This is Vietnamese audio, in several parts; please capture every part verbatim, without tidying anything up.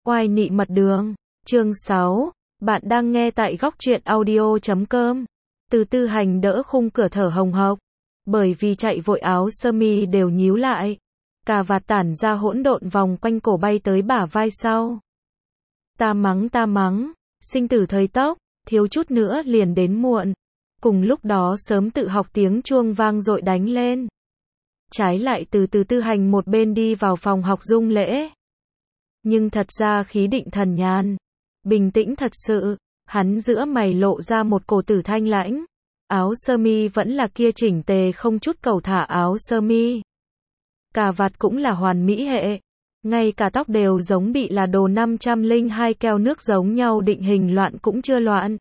Oai nị mật đường. Chương sáu. Bạn đang nghe tại góc truyện audio chấm com. Từ Tư Hành đỡ khung cửa thở hồng hộc. Bởi vì chạy vội áo sơ mi đều nhíu lại. Cà vạt tản ra hỗn độn vòng quanh cổ bay tới bả vai sau. Ta mắng ta mắng, sinh tử thời tốc, thiếu chút nữa liền đến muộn. Cùng lúc đó sớm tự học tiếng chuông vang dội đánh lên. Trái lại từ từ Tư Hành một bên đi vào phòng học Dung Lễ. Nhưng thật ra khí định thần nhàn, bình tĩnh thật sự, hắn giữa mày lộ ra một cổ tử thanh lãnh. Áo sơ mi vẫn là kia chỉnh tề không chút cầu thả áo sơ mi. Cà vạt cũng là hoàn mỹ hệ. Ngay cả tóc đều giống bị là đồ năm trăm lẻ hai keo nước giống nhau định hình loạn cũng chưa loạn.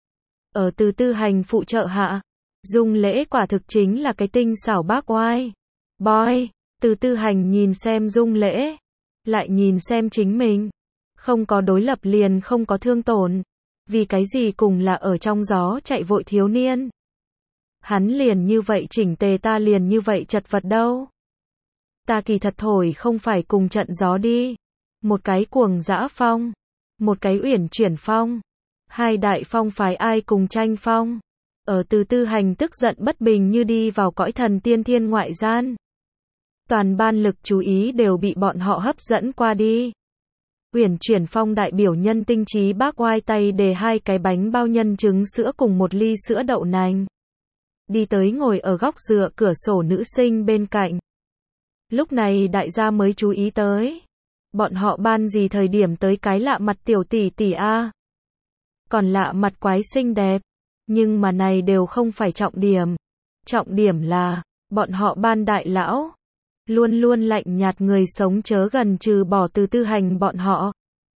Ở từ Tư Hành phụ trợ hạ, Dung Lễ quả thực chính là cái tinh xảo bác oai. Boy, từ Tư Hành nhìn xem Dung Lễ, lại nhìn xem chính mình. Không có đối lập liền không có thương tổn. Vì cái gì cùng là ở trong gió chạy vội thiếu niên. Hắn liền như vậy chỉnh tề, ta liền như vậy chật vật đâu. Ta kỳ thật thổi không phải cùng trận gió đi. Một cái cuồng dã phong, một cái uyển chuyển phong. Hai đại phong phái ai cùng tranh phong. Ở từ Tư Hành tức giận bất bình như đi vào cõi thần tiên thiên ngoại gian. Toàn ban lực chú ý đều bị bọn họ hấp dẫn qua đi. Uyển chuyển phong đại biểu nhân tinh trí bác oai tay đề hai cái bánh bao nhân trứng sữa cùng một ly sữa đậu nành. Đi tới ngồi ở góc dựa cửa sổ nữ sinh bên cạnh. Lúc này đại gia mới chú ý tới. Bọn họ ban gì thời điểm tới cái lạ mặt tiểu tỷ tỷ a. Còn lạ mặt quái xinh đẹp. Nhưng mà này đều không phải trọng điểm. Trọng điểm là, bọn họ ban đại lão. Luôn luôn lạnh nhạt người sống chớ gần trừ bỏ từ Tư Hành bọn họ.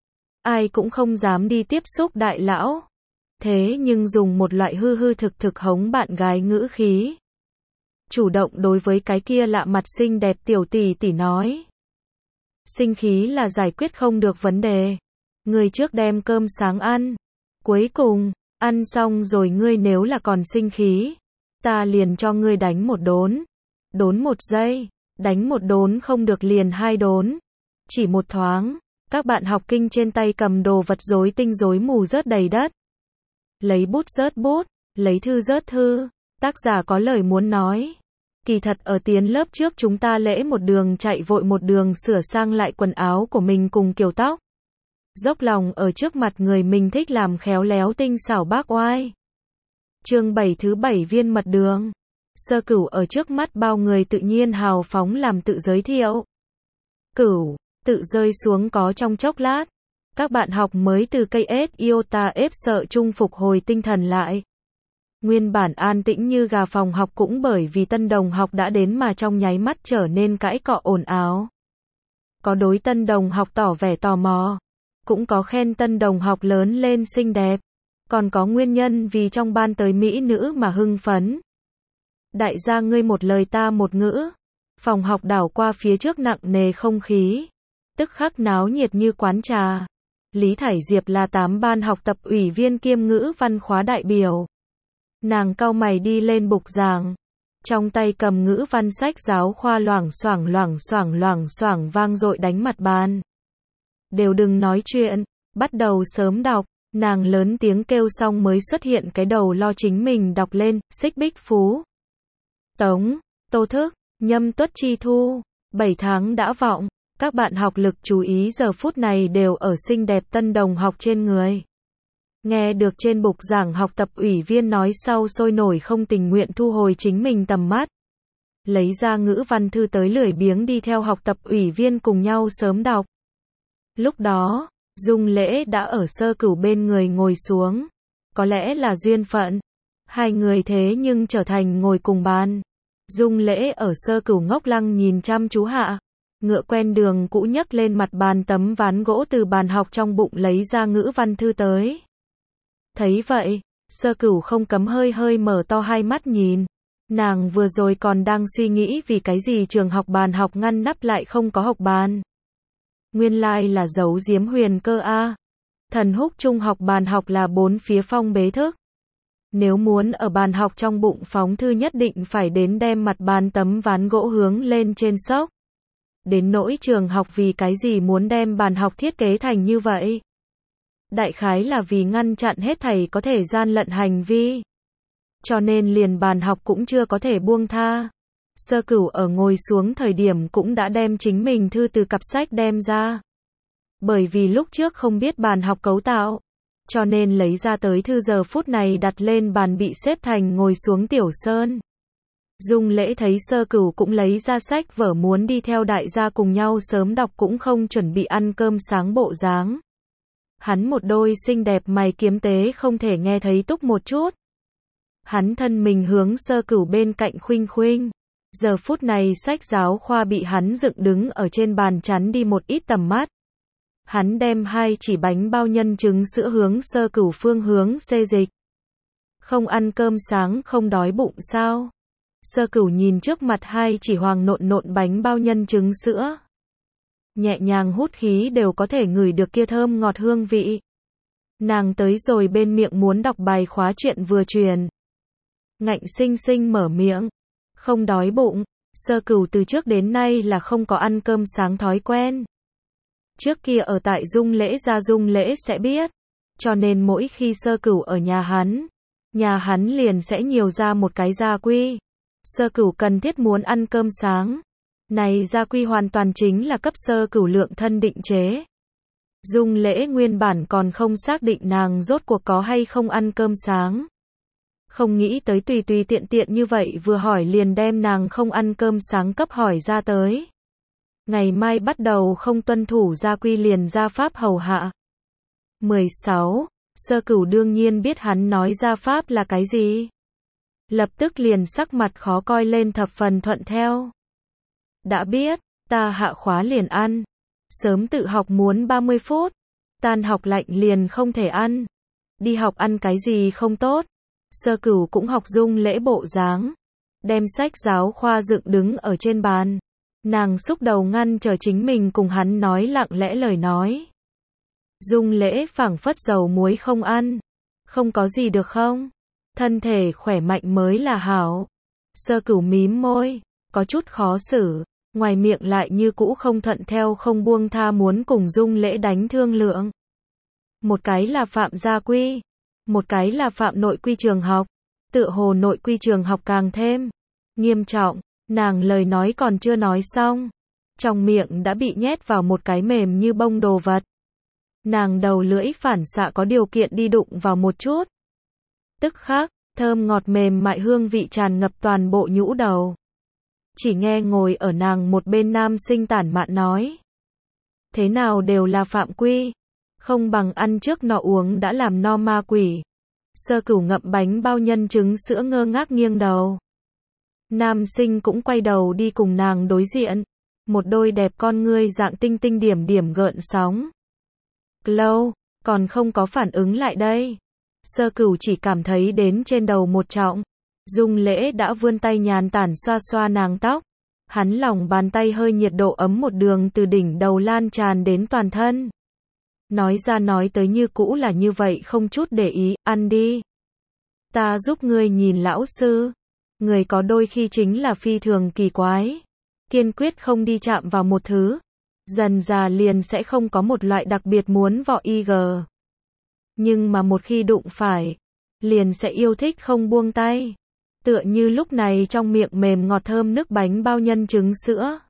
Ai cũng không dám đi tiếp xúc đại lão. Thế nhưng dùng một loại hư hư thực thực hống bạn gái ngữ khí. Chủ động đối với cái kia lạ mặt xinh đẹp tiểu tỷ tỷ nói. Sinh khí là giải quyết không được vấn đề. Người trước đem cơm sáng ăn. Cuối cùng, ăn xong rồi ngươi nếu là còn sinh khí. Ta liền cho ngươi đánh một đốn. Đốn một giây. Đánh một đốn không được liền hai đốn. Chỉ một thoáng, các bạn học kinh trên tay cầm đồ vật rối tinh rối mù rớt đầy đất. Lấy bút rớt bút, lấy thư rớt thư, tác giả có lời muốn nói. Kỳ thật ở tiến lớp trước chúng ta lễ một đường chạy vội một đường sửa sang lại quần áo của mình cùng kiểu tóc. Dốc lòng ở trước mặt người mình thích làm khéo léo tinh xảo bác oai. Chương bảy thứ bảy viên mật đường. Sơ Cửu ở trước mắt bao người tự nhiên hào phóng làm tự giới thiệu. Cửu, tự rơi xuống có trong chốc lát. Các bạn học mới từ cây ét iota ép sợ chung phục hồi tinh thần lại. Nguyên bản an tĩnh như gà phòng học cũng bởi vì tân đồng học đã đến mà trong nháy mắt trở nên cãi cọ ồn ào. Có đối tân đồng học tỏ vẻ tò mò. Cũng có khen tân đồng học lớn lên xinh đẹp. Còn có nguyên nhân vì trong ban tới mỹ nữ mà hưng phấn. Đại gia ngươi một lời ta một ngữ. Phòng học đảo qua phía trước nặng nề không khí. Tức khắc náo nhiệt như quán trà. Lý Thải Diệp là tám ban học tập ủy viên kiêm ngữ văn khóa đại biểu. Nàng cau mày đi lên bục giảng. Trong tay cầm ngữ văn sách giáo khoa loảng xoảng loảng xoảng loảng xoảng vang dội đánh mặt bàn. Đều đừng nói chuyện, bắt đầu sớm đọc. Nàng lớn tiếng kêu xong mới xuất hiện cái đầu lo chính mình đọc lên, Xích Bích Phú. Tống, Tô Thức, Nhâm Tuất Chi Thu, bảy tháng đã vọng, các bạn học lực chú ý giờ phút này đều ở xinh đẹp tân đồng học trên người. Nghe được trên bục giảng học tập ủy viên nói sau sôi nổi không tình nguyện thu hồi chính mình tầm mắt. Lấy ra ngữ văn thư tới lười biếng đi theo học tập ủy viên cùng nhau sớm đọc. Lúc đó, Dung Lễ đã ở Sơ Cửu bên người ngồi xuống. Có lẽ là duyên phận. Hai người thế nhưng trở thành ngồi cùng bàn. Dung Lễ ở Sơ Cửu ngốc lăng nhìn chăm chú hạ. Ngựa quen đường cũ nhấc lên mặt bàn tấm ván gỗ từ bàn học trong bụng lấy ra ngữ văn thư tới. Thấy vậy, Sơ Cửu không cấm hơi hơi mở to hai mắt nhìn. Nàng vừa rồi còn đang suy nghĩ vì cái gì trường học bàn học ngăn nắp lại không có học bàn. Nguyên lai là giấu giếm huyền cơ a. Thần Húc trung học bàn học là bốn phía phong bế thức. Nếu muốn ở bàn học trong bụng phóng thư nhất định phải đến đem mặt bàn tấm ván gỗ hướng lên trên sốc. Đến nỗi trường học vì cái gì muốn đem bàn học thiết kế thành như vậy? Đại khái là vì ngăn chặn hết thảy có thể gian lận hành vi. Cho nên liền bàn học cũng chưa có thể buông tha. Sơ Cửu ở ngồi xuống thời điểm cũng đã đem chính mình thư từ cặp sách đem ra. Bởi vì lúc trước không biết bàn học cấu tạo, cho nên lấy ra tới thư giờ phút này đặt lên bàn bị xếp thành ngồi xuống Tiểu Sơn. Dung Lễ thấy Sơ Cửu cũng lấy ra sách vở muốn đi theo đại gia cùng nhau sớm đọc cũng không chuẩn bị ăn cơm sáng bộ dáng. Hắn một đôi xinh đẹp mày kiếm tế không thể nghe thấy túc một chút. Hắn thân mình hướng Sơ Cửu bên cạnh khuynh khuynh. Giờ phút này sách giáo khoa bị hắn dựng đứng ở trên bàn chắn đi một ít tầm mắt. Hắn đem hai chỉ bánh bao nhân trứng sữa hướng Sơ Cửu phương hướng xê dịch. Không ăn cơm sáng không đói bụng sao? Sơ Cửu nhìn trước mặt hai chỉ hoàng nộn nộn bánh bao nhân trứng sữa. Nhẹ nhàng hút khí đều có thể ngửi được kia thơm ngọt hương vị. Nàng tới rồi bên miệng muốn đọc bài khóa chuyện vừa truyền. Ngạnh sinh sinh mở miệng. Không đói bụng. Sơ Cửu từ trước đến nay là không có ăn cơm sáng thói quen. Trước kia ở tại Dung Lễ gia Dung Lễ sẽ biết. Cho nên mỗi khi Sơ Cửu ở nhà hắn, nhà hắn liền sẽ nhiều ra một cái gia quy. Sơ Cửu cần thiết muốn ăn cơm sáng. Này gia quy hoàn toàn chính là cấp Sơ Cửu lượng thân định chế. Dung Lễ nguyên bản còn không xác định nàng rốt cuộc có hay không ăn cơm sáng. Không nghĩ tới tùy tùy tiện tiện như vậy vừa hỏi liền đem nàng không ăn cơm sáng cấp hỏi ra tới. Ngày mai bắt đầu không tuân thủ gia quy liền gia pháp hầu hạ. mười sáu. Sơ Cửu đương nhiên biết hắn nói gia pháp là cái gì. Lập tức liền sắc mặt khó coi lên thập phần thuận theo. Đã biết, ta hạ khóa liền ăn. Sớm tự học muốn ba mươi phút. Tan học lạnh liền không thể ăn. Đi học ăn cái gì không tốt. Sơ Cửu cũng học Dung Lễ bộ dáng. Đem sách giáo khoa dựng đứng ở trên bàn. Nàng xúc đầu ngăn trở chính mình cùng hắn nói lặng lẽ lời nói. Dung Lễ phảng phất dầu muối không ăn. Không có gì được không? Thân thể khỏe mạnh mới là hảo. Sơ Cửu mím môi. Có chút khó xử. Ngoài miệng lại như cũ không thuận theo không buông tha muốn cùng Dung Lễ đánh thương lượng. Một cái là phạm gia quy. Một cái là phạm nội quy trường học. Tựa hồ nội quy trường học càng thêm nghiêm trọng. Nàng lời nói còn chưa nói xong. Trong miệng đã bị nhét vào một cái mềm như bông đồ vật. Nàng đầu lưỡi phản xạ có điều kiện đi đụng vào một chút. Tức khắc, thơm ngọt mềm mại hương vị tràn ngập toàn bộ nhũ đầu. Chỉ nghe ngồi ở nàng một bên nam sinh tản mạn nói. Thế nào đều là phạm quy. Không bằng ăn trước nọ uống đã làm no ma quỷ. Sơ Cửu ngậm bánh bao nhân trứng sữa ngơ ngác nghiêng đầu. Nam sinh cũng quay đầu đi cùng nàng đối diện. Một đôi đẹp con ngươi dạng tinh tinh điểm điểm gợn sóng. Lâu, còn không có phản ứng lại đây. Sơ Cửu chỉ cảm thấy đến trên đầu một trọng. Dung Lễ đã vươn tay nhàn tản xoa xoa nàng tóc. Hắn lòng bàn tay hơi nhiệt độ ấm một đường từ đỉnh đầu lan tràn đến toàn thân. Nói ra nói tới như cũ là như vậy không chút để ý, ăn đi. Ta giúp ngươi nhìn lão sư. Người có đôi khi chính là phi thường kỳ quái. Kiên quyết không đi chạm vào một thứ. Dần già liền sẽ không có một loại đặc biệt muốn vọ y gờ. Nhưng mà một khi đụng phải, liền sẽ yêu thích không buông tay. Tựa như lúc này trong miệng mềm ngọt thơm nước bánh bao nhân trứng sữa.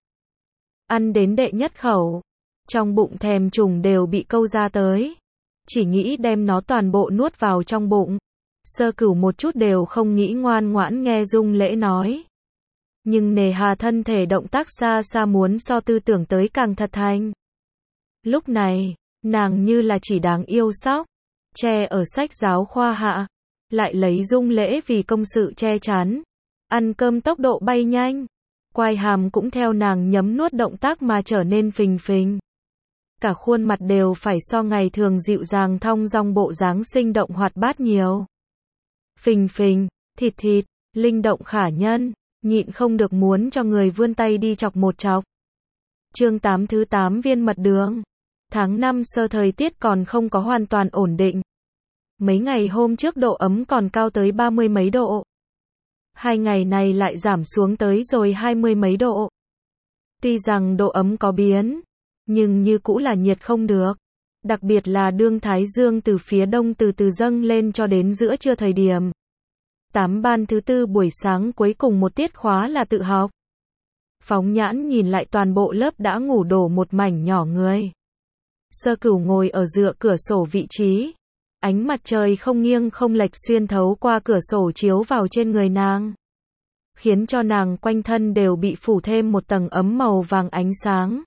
Ăn đến đệ nhất khẩu. Trong bụng thèm trùng đều bị câu ra tới. Chỉ nghĩ đem nó toàn bộ nuốt vào trong bụng. Sơ Cửu một chút đều không nghĩ ngoan ngoãn nghe Dung Lễ nói. Nhưng nề hà thân thể động tác xa xa muốn so tư tưởng tới càng thật thành. Lúc này, nàng như là chỉ đáng yêu sóc. Che ở sách giáo khoa hạ. Lại lấy Dung Lễ vì công sự che chắn. Ăn cơm tốc độ bay nhanh. Quai hàm cũng theo nàng nhấm nuốt động tác mà trở nên phình phình. Cả khuôn mặt đều phải so ngày thường dịu dàng thong dong bộ dáng sinh động hoạt bát nhiều. Phình phình, thịt thịt, linh động khả nhân, nhịn không được muốn cho người vươn tay đi chọc một chọc. Chương tám thứ tám viên mật đường. Tháng năm sơ thời tiết còn không có hoàn toàn ổn định. Mấy ngày hôm trước độ ấm còn cao tới ba mươi mấy độ. Hai ngày này lại giảm xuống tới rồi hai mươi mấy độ. Tuy rằng độ ấm có biến, nhưng như cũ là nhiệt không được. Đặc biệt là đương thái dương từ phía đông từ từ dâng lên cho đến giữa trưa thời điểm. Tám ban thứ tư buổi sáng cuối cùng một tiết khóa là tự học. Phóng nhãn nhìn lại toàn bộ lớp đã ngủ đổ một mảnh nhỏ người. Sơ Cửu ngồi ở dựa cửa sổ vị trí. Ánh mặt trời không nghiêng không lệch xuyên thấu qua cửa sổ chiếu vào trên người nàng, khiến cho nàng quanh thân đều bị phủ thêm một tầng ấm màu vàng ánh sáng.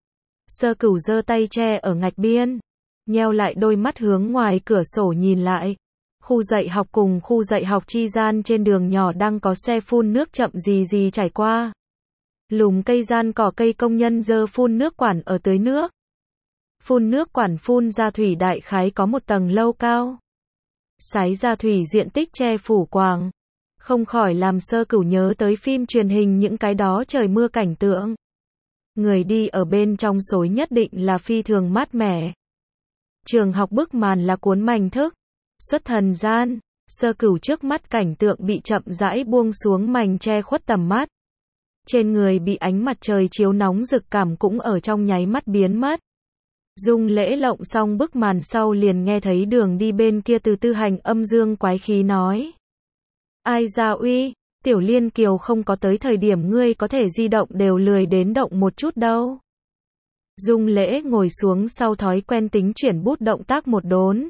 Sơ Cửu giơ tay che ở ngạch biên, nheo lại đôi mắt hướng ngoài cửa sổ nhìn lại. Khu dạy học cùng khu dạy học chi gian trên đường nhỏ đang có xe phun nước chậm gì gì trải qua. Lùm cây gian cỏ cây công nhân dơ phun nước quản ở tưới nước. Phun nước quản phun ra thủy đại khái có một tầng lâu cao. Sái ra thủy diện tích che phủ quàng. Không khỏi làm Sơ Cửu nhớ tới phim truyền hình những cái đó trời mưa cảnh tượng. Người đi ở bên trong xối nhất định là phi thường mát mẻ. Trường học bức màn là cuốn mành thức. Xuất thần gian, Sơ Cửu trước mắt cảnh tượng bị chậm rãi buông xuống mành che khuất tầm mắt. Trên người bị ánh mặt trời chiếu nóng rực cảm cũng ở trong nháy mắt biến mất. Dung Lễ lộng xong bức màn sau liền nghe thấy đường đi bên kia từ Tư Hành âm dương quái khí nói. Ai ra uy, Tiểu Liên Kiều không có tới thời điểm ngươi có thể di động đều lười đến động một chút đâu. Dung Lễ ngồi xuống sau thói quen tính chuyển bút động tác một đốn.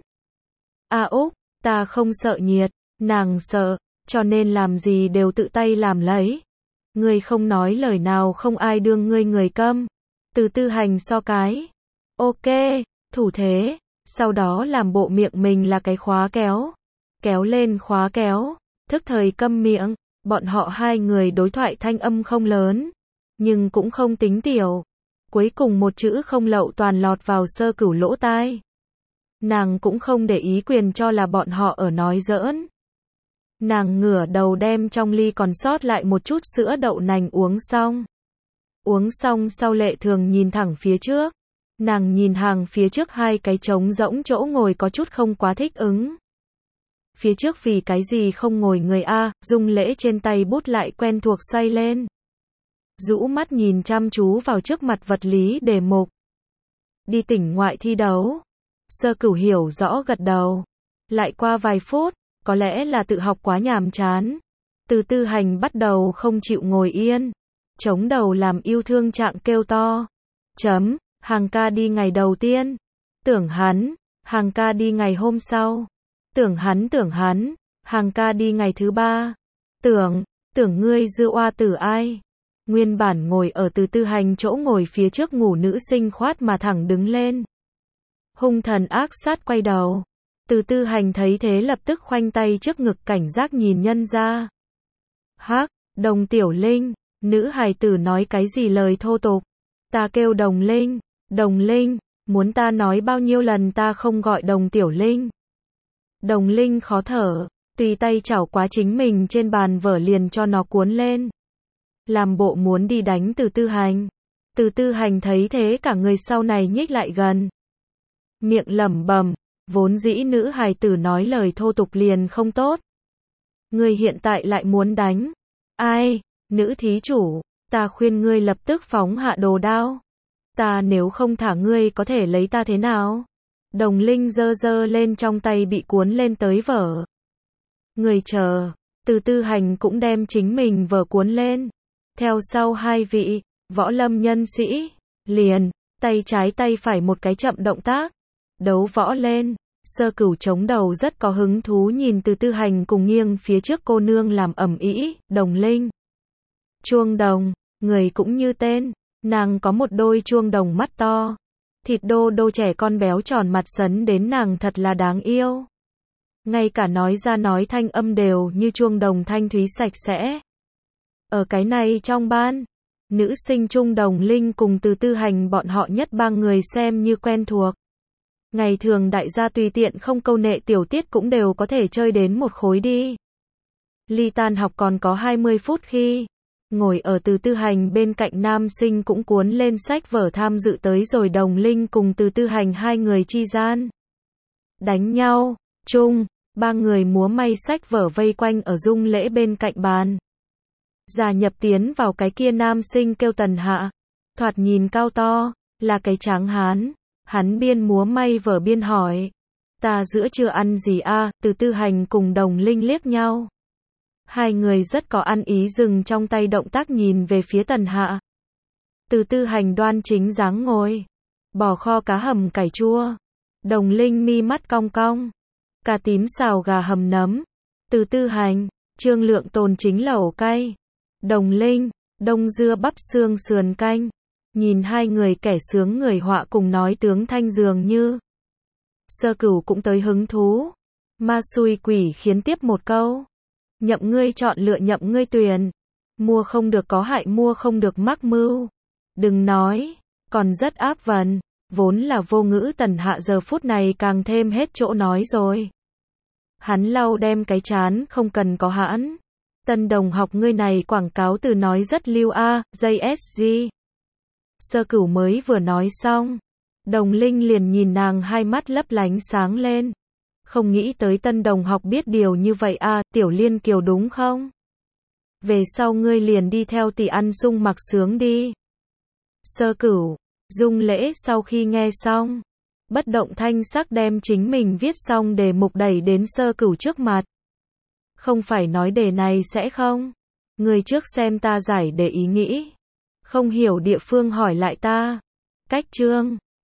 A Úc, ta không sợ nhiệt, nàng sợ, cho nên làm gì đều tự tay làm lấy. Ngươi không nói lời nào không ai đương ngươi người câm. Từ Tư Hành so cái. Ok, thủ thế, sau đó làm bộ miệng mình là cái khóa kéo. Kéo lên khóa kéo, thức thời câm miệng, bọn họ hai người đối thoại thanh âm không lớn, nhưng cũng không tính tiểu. Cuối cùng một chữ không lậu toàn lọt vào Sơ Cửu lỗ tai. Nàng cũng không để ý quyền cho là bọn họ ở nói giỡn. Nàng ngửa đầu đem trong ly còn sót lại một chút sữa đậu nành uống xong. Uống xong sau Lệ Thường nhìn thẳng phía trước. Nàng nhìn hàng phía trước hai cái trống rỗng chỗ ngồi có chút không quá thích ứng. Phía trước vì cái gì không ngồi người a? Dung Lễ trên tay bút lại quen thuộc xoay lên. Rũ mắt nhìn chăm chú vào trước mặt vật lý đề mục. Đi tỉnh ngoại thi đấu. Sơ Cửu hiểu rõ gật đầu. Lại qua vài phút, có lẽ là tự học quá nhàm chán. Từ Tư Hành bắt đầu không chịu ngồi yên. Chống đầu làm yêu thương trạng kêu to. Chấm, Hàng ca đi ngày đầu tiên. Tưởng hắn, Hàng ca đi ngày hôm sau. Tưởng hắn tưởng hắn, Hàng ca đi ngày thứ ba. Tưởng, tưởng ngươi dư oa tử ai. Nguyên bản ngồi ở Từ Tư Hành chỗ ngồi phía trước ngủ nữ sinh khoát mà thẳng đứng lên. Hung thần ác sát quay đầu. Từ Tư Hành thấy thế lập tức khoanh tay trước ngực cảnh giác nhìn nhân ra. Hắc, Đồng Tiểu Linh, nữ hài tử nói cái gì lời thô tục. Ta kêu Đồng Linh, Đồng Linh, muốn ta nói bao nhiêu lần ta không gọi Đồng Tiểu Linh. Đồng Linh khó thở, tùy tay chảo quá chính mình trên bàn vở liền cho nó cuốn lên. Làm bộ muốn đi đánh Từ Tư Hành. Từ Tư Hành thấy thế cả người sau này nhích lại gần. Miệng lẩm bẩm, vốn dĩ nữ hài tử nói lời thô tục liền không tốt. Ngươi hiện tại lại muốn đánh. Ai, nữ thí chủ, ta khuyên ngươi lập tức phóng hạ đồ đao. Ta nếu không thả ngươi có thể lấy ta thế nào? Đồng Linh giơ giơ lên trong tay bị cuốn lên tới vở. Người chờ, Từ Tư Hành cũng đem chính mình vở cuốn lên. Theo sau hai vị, võ lâm nhân sĩ, liền, tay trái tay phải một cái chậm động tác. Đấu võ lên, Sơ Cửu chống đầu rất có hứng thú nhìn Từ Tư Hành cùng nghiêng phía trước cô nương làm ầm ĩ, Đồng Linh. Chuông đồng, người cũng như tên, nàng có một đôi chuông đồng mắt to. Thịt đô đô trẻ con béo tròn mặt sấn đến nàng thật là đáng yêu. Ngay cả nói ra nói thanh âm đều như chuông đồng thanh thúy sạch sẽ. Ở cái này trong ban, nữ sinh trung Đồng Linh cùng Từ Tư Hành bọn họ nhất ba người xem như quen thuộc. Ngày thường đại gia tùy tiện không câu nệ tiểu tiết cũng đều có thể chơi đến một khối đi. Ly tan học còn có hai mươi phút khi, ngồi ở Từ Tư Hành bên cạnh nam sinh cũng cuốn lên sách vở tham dự tới rồi Đồng Linh cùng Từ Tư Hành hai người chi gian. Đánh nhau, chung, ba người múa may sách vở vây quanh ở Dung Lễ bên cạnh bàn. Gia nhập tiến vào cái kia nam sinh kêu Tần Hạ, thoạt nhìn cao to, là cái tráng hán. Hắn biên múa may vở biên hỏi. Ta giữa chưa ăn gì a? Từ Tư Hành cùng Đồng Linh liếc nhau. Hai người rất có ăn ý dừng trong tay động tác nhìn về phía Tần Hạ. Từ Tư Hành đoan chính dáng ngồi. Bò kho cá hầm cải chua. Đồng Linh mi mắt cong cong. Cà tím xào gà hầm nấm. Từ Tư Hành, Trương Lượng tồn chính lẩu cay. Đồng Linh, đông dưa bắp xương sườn canh. Nhìn hai người kẻ sướng người họa cùng nói tướng thanh dường như. Sơ Cửu cũng tới hứng thú. Ma xui quỷ khiến tiếp một câu. Nhậm ngươi chọn lựa nhậm ngươi tuyển. Mua không được có hại mua không được mắc mưu. Đừng nói, còn rất áp vần. Vốn là vô ngữ Tần Hạ giờ phút này càng thêm hết chỗ nói rồi. Hắn lau đem cái chán không cần có hãn. Tân đồng học ngươi này quảng cáo từ nói rất lưu a, gi ét giê. Sơ Cửu mới vừa nói xong. Đồng Linh liền nhìn nàng hai mắt lấp lánh sáng lên. Không nghĩ tới tân đồng học biết điều như vậy a, Tiểu Liên Kiều đúng không? Về sau ngươi liền đi theo tỷ ăn sung mặc sướng đi. Sơ Cửu, Dung Lễ sau khi nghe xong, bất động thanh sắc đem chính mình viết xong đề mục đẩy đến Sơ Cửu trước mặt. Không phải nói đề này sẽ không? Người trước xem ta giải để ý nghĩ. Không hiểu địa phương hỏi lại ta. Cách chương